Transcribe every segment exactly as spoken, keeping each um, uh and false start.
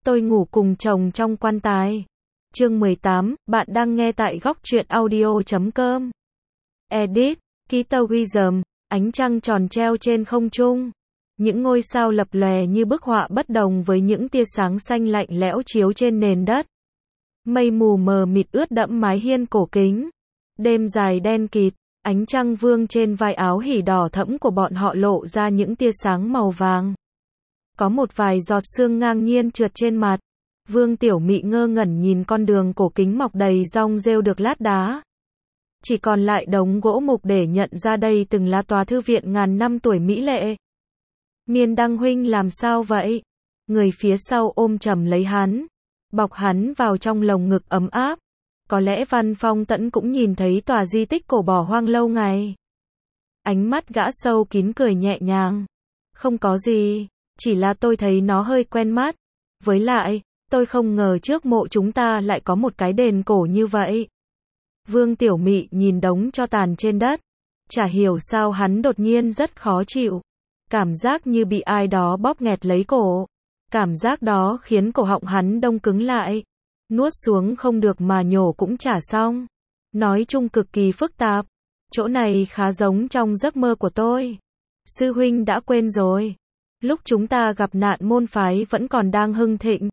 Tôi ngủ cùng chồng trong quan tài. Chương mười tám, bạn đang nghe tại góc truyện audio chấm com. Edit, Kita Wisdom, ánh trăng tròn treo trên không trung. Những ngôi sao lập lòe như bức họa bất đồng với những tia sáng xanh lạnh lẽo chiếu trên nền đất. Mây mù mờ mịt ướt đẫm mái hiên cổ kính. Đêm dài đen kịt, ánh trăng vương trên vai áo hỉ đỏ thẫm của bọn họ lộ ra những tia sáng màu vàng. Có một vài giọt sương ngang nhiên trượt trên mặt. Vương Tiểu Mị ngơ ngẩn nhìn con đường cổ kính mọc đầy rong rêu được lát đá. Chỉ còn lại đống gỗ mục để nhận ra đây từng là tòa thư viện ngàn năm tuổi mỹ lệ. Miên Đăng huynh làm sao vậy? Người phía sau ôm chầm lấy hắn, bọc hắn vào trong lồng ngực ấm áp. Có lẽ Văn Phong Tẫn cũng nhìn thấy tòa di tích cổ bỏ hoang lâu ngày. Ánh mắt gã sâu kín cười nhẹ nhàng. Không có gì, chỉ là tôi thấy nó hơi quen mắt. Với lại, tôi không ngờ trước mộ chúng ta lại có một cái đền cổ như vậy. Vương Tiểu Mị nhìn đống tro tàn trên đất. Chả hiểu sao hắn đột nhiên rất khó chịu. Cảm giác như bị ai đó bóp nghẹt lấy cổ. Cảm giác đó khiến cổ họng hắn đông cứng lại. Nuốt xuống không được mà nhổ cũng chả xong. Nói chung cực kỳ phức tạp. Chỗ này khá giống trong giấc mơ của tôi. Sư huynh đã quên rồi. Lúc chúng ta gặp nạn môn phái vẫn còn đang hưng thịnh.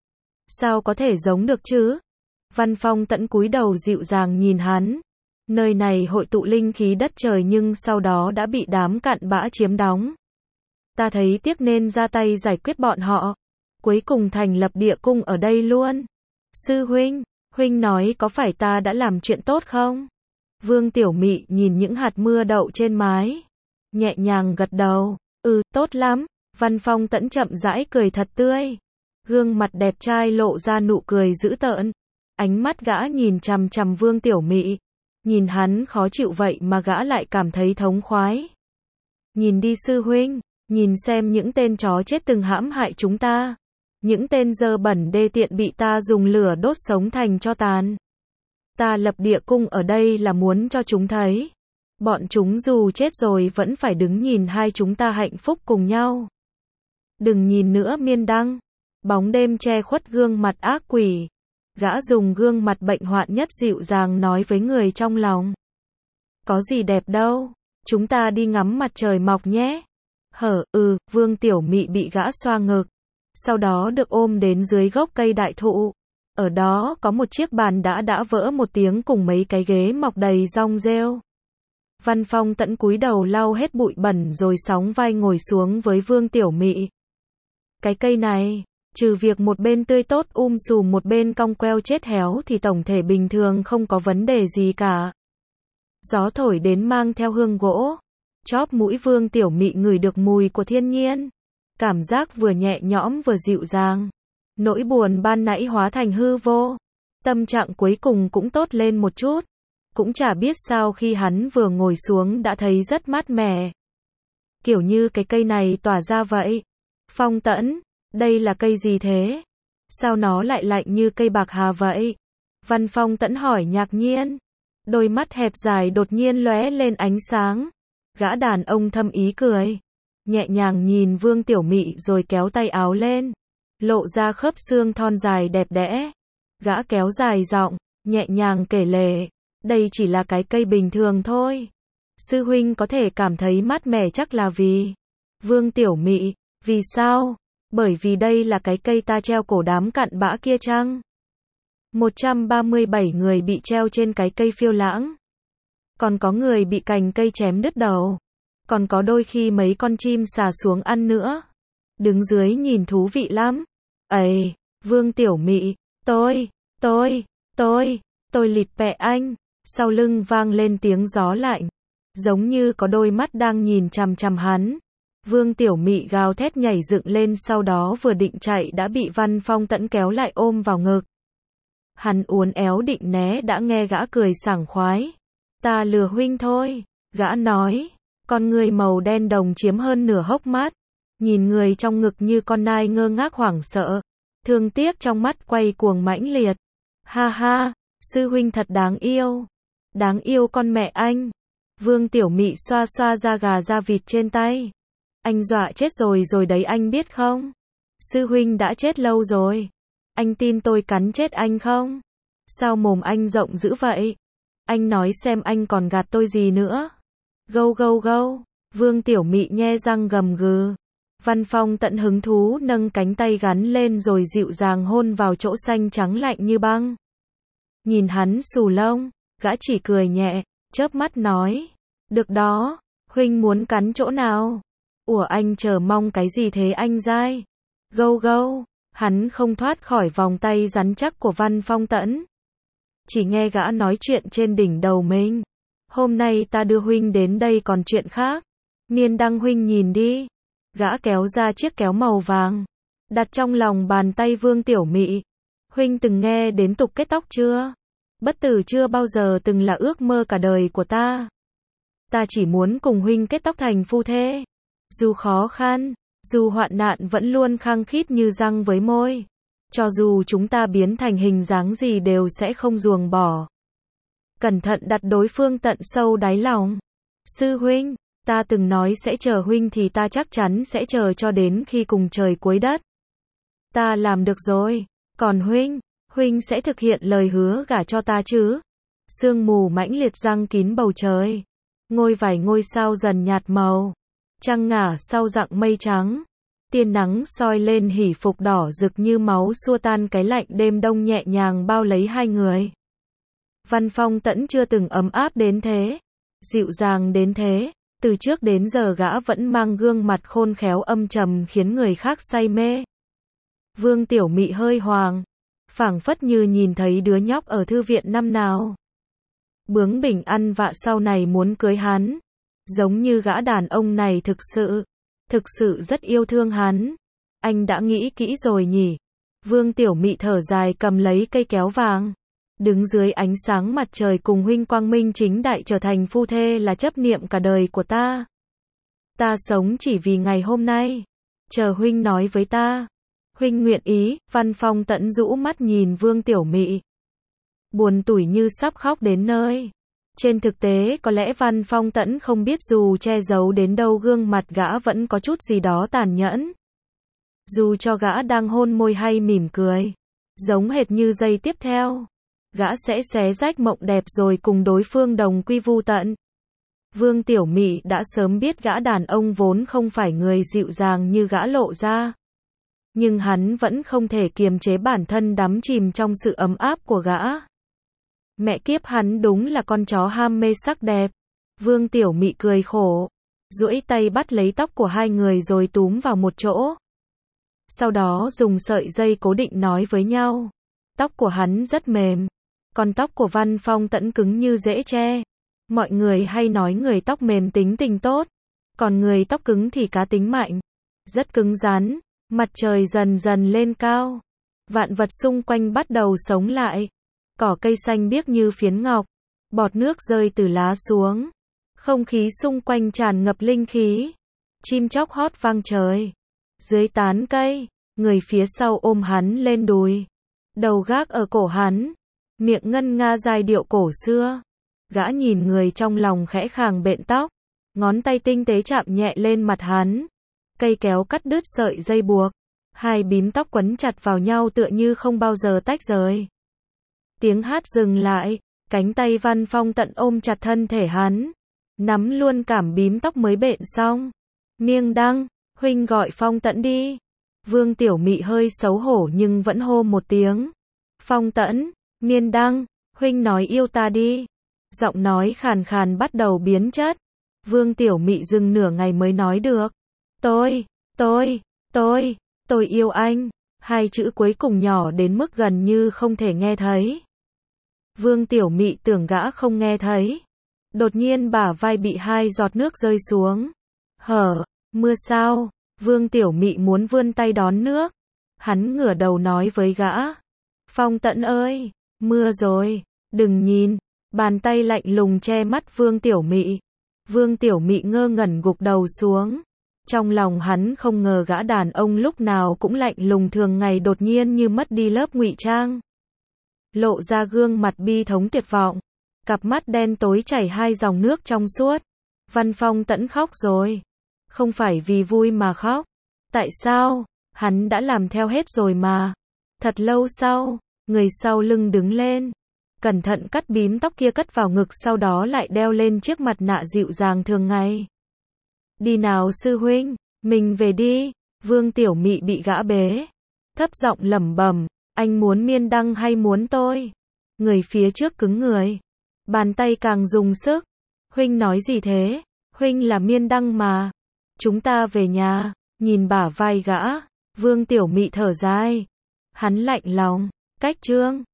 Sao có thể giống được chứ? Văn Phong Tẫn cúi đầu dịu dàng nhìn hắn. Nơi này hội tụ linh khí đất trời nhưng sau đó đã bị đám cặn bã chiếm đóng. Ta thấy tiếc nên ra tay giải quyết bọn họ. Cuối cùng thành lập địa cung ở đây luôn. Sư huynh, huynh nói có phải ta đã làm chuyện tốt không? Vương Tiểu Mị nhìn những hạt mưa đậu trên mái. Nhẹ nhàng gật đầu. Ừ, tốt lắm. Văn Phong Tẫn chậm rãi cười thật tươi. Gương mặt đẹp trai lộ ra nụ cười dữ tợn. Ánh mắt gã nhìn chằm chằm Vương Tiểu Mị. Nhìn hắn khó chịu vậy mà gã lại cảm thấy thống khoái. Nhìn đi sư huynh, nhìn xem những tên chó chết từng hãm hại chúng ta. Những tên dơ bẩn đê tiện bị ta dùng lửa đốt sống thành tro tàn. Ta lập địa cung ở đây là muốn cho chúng thấy. Bọn chúng dù chết rồi vẫn phải đứng nhìn hai chúng ta hạnh phúc cùng nhau. Đừng nhìn nữa Miên Đăng. Bóng đêm che khuất gương mặt ác quỷ. Gã dùng gương mặt bệnh hoạn nhất dịu dàng nói với người trong lòng. Có gì đẹp đâu. Chúng ta đi ngắm mặt trời mọc nhé. Hở, ừ, Vương Tiểu Mị bị gã xoa ngực. Sau đó được ôm đến dưới gốc cây đại thụ. Ở đó có một chiếc bàn đã đã vỡ một tiếng cùng mấy cái ghế mọc đầy rong rêu. Văn Phong Tẫn cúi đầu lau hết bụi bẩn rồi sóng vai ngồi xuống với Vương Tiểu Mị. Cái cây này, trừ việc một bên tươi tốt um sùm một bên cong queo chết héo thì tổng thể bình thường không có vấn đề gì cả. Gió thổi đến mang theo hương gỗ. Chóp mũi Vương Tiểu Mị ngửi được mùi của thiên nhiên. Cảm giác vừa nhẹ nhõm vừa dịu dàng. Nỗi buồn ban nãy hóa thành hư vô. Tâm trạng cuối cùng cũng tốt lên một chút. Cũng chả biết sao khi hắn vừa ngồi xuống đã thấy rất mát mẻ. Kiểu như cái cây này tỏa ra vậy. Phong Tẫn, đây là cây gì thế? Sao nó lại lạnh như cây bạc hà vậy? Văn Phong Tẫn hỏi ngạc nhiên. Đôi mắt hẹp dài đột nhiên lóe lên ánh sáng. Gã đàn ông thâm ý cười. Nhẹ nhàng nhìn Vương Tiểu Mị rồi kéo tay áo lên. Lộ ra khớp xương thon dài đẹp đẽ. Gã kéo dài giọng, nhẹ nhàng kể lể. Đây chỉ là cái cây bình thường thôi. Sư huynh có thể cảm thấy mát mẻ chắc là vì. Vương Tiểu Mị, vì sao? Bởi vì đây là cái cây ta treo cổ đám cặn bã kia chăng? một trăm ba mươi bảy người bị treo trên cái cây phiêu lãng. Còn có người bị cành cây chém đứt đầu. Còn có đôi khi mấy con chim xà xuống ăn nữa. Đứng dưới nhìn thú vị lắm. Ây, Vương Tiểu Mị, tôi, tôi, tôi, tôi lịt pẹ anh. Sau lưng vang lên tiếng gió lạnh. Giống như có đôi mắt đang nhìn chằm chằm hắn. Vương Tiểu Mị gào thét nhảy dựng lên sau đó vừa định chạy đã bị Văn Phong Tẫn kéo lại ôm vào ngực. Hắn uốn éo định né đã nghe gã cười sảng khoái. Ta lừa huynh thôi, gã nói. Con người màu đen đồng chiếm hơn nửa hốc mắt. Nhìn người trong ngực như con nai ngơ ngác hoảng sợ. Thương tiếc trong mắt quay cuồng mãnh liệt. Ha ha, sư huynh thật đáng yêu. Đáng yêu con mẹ anh. Vương Tiểu Mị xoa xoa da gà da vịt trên tay. Anh dọa chết rồi rồi đấy anh biết không? Sư huynh đã chết lâu rồi. Anh tin tôi cắn chết anh không? Sao mồm anh rộng dữ vậy? Anh nói xem anh còn gạt tôi gì nữa? Gâu gâu gâu. Vương Tiểu Mị nhe răng gầm gừ. Văn Phong Tẫn hứng thú nâng cánh tay gắn lên rồi dịu dàng hôn vào chỗ xanh trắng lạnh như băng. Nhìn hắn xù lông, gã chỉ cười nhẹ, chớp mắt nói. Được đó, huynh muốn cắn chỗ nào? Ủa anh chờ mong cái gì thế anh giai? Gâu gâu, hắn không thoát khỏi vòng tay rắn chắc của Văn Phong Tẫn. Chỉ nghe gã nói chuyện trên đỉnh đầu mình. Hôm nay ta đưa huynh đến đây còn chuyện khác. Miên Đăng huynh nhìn đi. Gã kéo ra chiếc kéo màu vàng, đặt trong lòng bàn tay Vương Tiểu Mị. Huynh từng nghe đến tục kết tóc chưa? Bất tử chưa bao giờ từng là ước mơ cả đời của ta. Ta chỉ muốn cùng huynh kết tóc thành phu thê. Dù khó khăn, dù hoạn nạn vẫn luôn khăng khít như răng với môi. Cho dù chúng ta biến thành hình dáng gì đều sẽ không ruồng bỏ. Cẩn thận đặt đối phương tận sâu đáy lòng. Sư huynh, ta từng nói sẽ chờ huynh thì ta chắc chắn sẽ chờ cho đến khi cùng trời cuối đất. Ta làm được rồi. Còn huynh, huynh sẽ thực hiện lời hứa gả cho ta chứ? Sương mù mãnh liệt giăng kín bầu trời. Ngôi vài ngôi sao dần nhạt màu. Trăng ngả sau dặng mây trắng. Tia nắng soi lên hỉ phục đỏ rực như máu xua tan cái lạnh đêm đông nhẹ nhàng bao lấy hai người. Văn Phong Tẫn chưa từng ấm áp đến thế, dịu dàng đến thế. Từ trước đến giờ gã vẫn mang gương mặt khôn khéo âm trầm khiến người khác say mê. Vương Tiểu Mị hơi hoàng, phảng phất như nhìn thấy đứa nhóc ở thư viện năm nào. Bướng bỉnh ăn vạ sau này muốn cưới hắn. Giống như gã đàn ông này thực sự, thực sự rất yêu thương hắn. Anh đã nghĩ kỹ rồi nhỉ? Vương Tiểu Mị thở dài cầm lấy cây kéo vàng. Đứng dưới ánh sáng mặt trời cùng huynh quang minh chính đại trở thành phu thê là chấp niệm cả đời của ta. Ta sống chỉ vì ngày hôm nay. Chờ huynh nói với ta. Huynh nguyện ý. Văn Phong Tẫn rũ mắt nhìn Vương Tiểu Mị. Buồn tủi như sắp khóc đến nơi. Trên thực tế có lẽ Văn Phong Tẫn không biết dù che giấu đến đâu gương mặt gã vẫn có chút gì đó tàn nhẫn. Dù cho gã đang hôn môi hay mỉm cười. Giống hệt như giây tiếp theo. Gã sẽ xé rách mộng đẹp rồi cùng đối phương đồng quy vu tận. Vương Tiểu Mị đã sớm biết gã đàn ông vốn không phải người dịu dàng như gã lộ ra. Nhưng hắn vẫn không thể kiềm chế bản thân đắm chìm trong sự ấm áp của gã. Mẹ kiếp hắn đúng là con chó ham mê sắc đẹp. Vương Tiểu Mị cười khổ, duỗi tay bắt lấy tóc của hai người rồi túm vào một chỗ. Sau đó dùng sợi dây cố định nói với nhau. Tóc của hắn rất mềm, còn tóc của Văn Phong Tẫn cứng như rễ tre. Mọi người hay nói người tóc mềm tính tình tốt, còn người tóc cứng thì cá tính mạnh, rất cứng rắn. Mặt trời dần dần lên cao, vạn vật xung quanh bắt đầu sống lại. Cỏ cây xanh biếc như phiến ngọc, bọt nước rơi từ lá xuống. Không khí xung quanh tràn ngập linh khí. Chim chóc hót vang trời. Dưới tán cây, người phía sau ôm hắn lên đùi. Đầu gác ở cổ hắn, miệng ngân nga giai điệu cổ xưa. Gã nhìn người trong lòng khẽ khàng bện tóc, ngón tay tinh tế chạm nhẹ lên mặt hắn. Cây kéo cắt đứt sợi dây buộc, hai bím tóc quấn chặt vào nhau tựa như không bao giờ tách rời. Tiếng hát dừng lại, cánh tay Văn Phong Tận ôm chặt thân thể hắn, nắm luôn cảm bím tóc mới bện xong. Miêng Đăng, huynh gọi Phong Tẫn đi. Vương Tiểu Mị hơi xấu hổ nhưng vẫn hô một tiếng. Phong Tẫn, Miên Đăng, huynh nói yêu ta đi. Giọng nói khàn khàn bắt đầu biến chất. Vương Tiểu Mị dừng nửa ngày mới nói được. Tôi, tôi, tôi, tôi yêu anh. Hai chữ cuối cùng nhỏ đến mức gần như không thể nghe thấy. Vương Tiểu Mị tưởng gã không nghe thấy. Đột nhiên bả vai bị hai giọt nước rơi xuống. Hở, mưa sao? Vương Tiểu Mị muốn vươn tay đón nước. Hắn ngửa đầu nói với gã. Phong Tẫn ơi, mưa rồi, đừng nhìn. Bàn tay lạnh lùng che mắt Vương Tiểu Mị. Vương Tiểu Mị ngơ ngẩn gục đầu xuống. Trong lòng hắn không ngờ gã đàn ông lúc nào cũng lạnh lùng thường ngày đột nhiên như mất đi lớp ngụy trang. Lộ ra gương mặt bi thống tuyệt vọng. Cặp mắt đen tối chảy hai dòng nước trong suốt. Văn Phong Tẫn khóc rồi. Không phải vì vui mà khóc. Tại sao? Hắn đã làm theo hết rồi mà. Thật lâu sau, người sau lưng đứng lên, cẩn thận cắt bím tóc kia cất vào ngực, sau đó lại đeo lên chiếc mặt nạ dịu dàng thường ngày. Đi nào sư huynh, mình về đi. Vương Tiểu Mị bị gã bế, thấp giọng lẩm bẩm, anh muốn miên đăng hay muốn tôi? Người phía trước cứng người, bàn tay càng dùng sức. Huynh nói gì thế? Huynh là miên đăng mà. Chúng ta về nhà. Nhìn bả vai gã, Vương Tiểu Mị thở dài. Hắn lạnh lòng, cách Trương